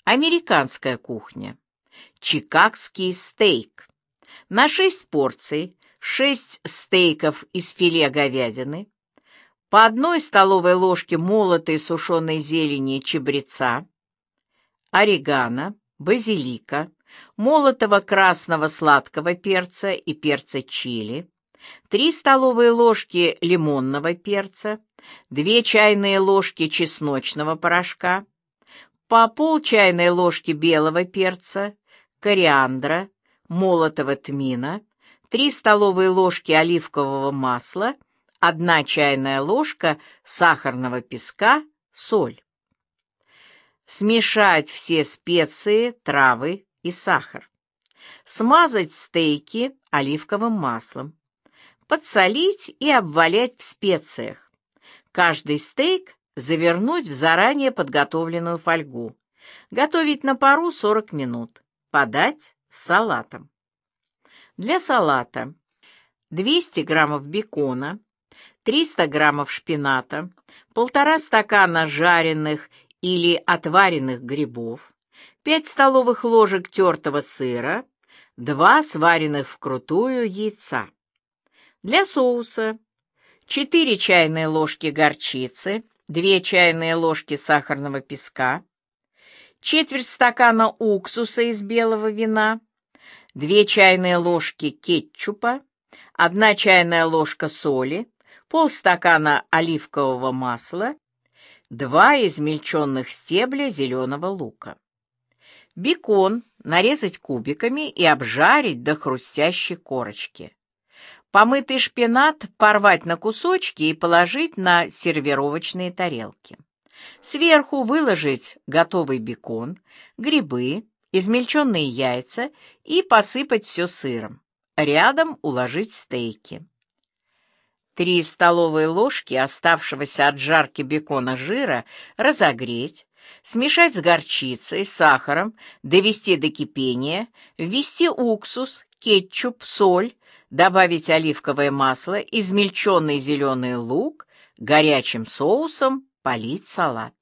Американская кухня. Чикагский стейк. На 6 порций 6 стейков из филе говядины, по 1 столовой ложке молотой сушеной зелени чабреца, орегано, базилика, молотого красного сладкого перца и перца чили, 3 столовые ложки лимонного перца, 2 чайные ложки чесночного порошка, по пол чайной ложки белого перца, кориандра, молотого тмина, 3 столовые ложки оливкового масла, 1 чайная ложка сахарного песка, соль. Смешать все специи, травы и сахар. Смазать стейки оливковым маслом. Подсолить и обвалять в специях. Каждый стейк завернуть в заранее подготовленную фольгу. Готовить на пару 40 минут. Подать с салатом. Для салата 200 граммов бекона, 300 граммов шпината, 1,5 стакана жареных или отваренных грибов, 5 столовых ложек тертого сыра, 2 сваренных вкрутую яйца. Для соуса 4 чайные ложки горчицы, 2 чайные ложки сахарного песка, четверть стакана уксуса из белого вина, 2 чайные ложки кетчупа, 1 чайная ложка соли, полстакана оливкового масла, 2 измельченных стебля зеленого лука. Бекон нарезать кубиками и обжарить до хрустящей корочки. Помытый шпинат порвать на кусочки и положить на сервировочные тарелки. Сверху выложить готовый бекон, грибы, измельченные яйца и посыпать все сыром. Рядом уложить стейки. 3 столовые ложки оставшегося от жарки бекона жира разогреть, смешать с горчицей, сахаром, довести до кипения, ввести уксус, кетчуп, соль, добавить оливковое масло, измельченный зеленый лук, горячим соусом полить салат.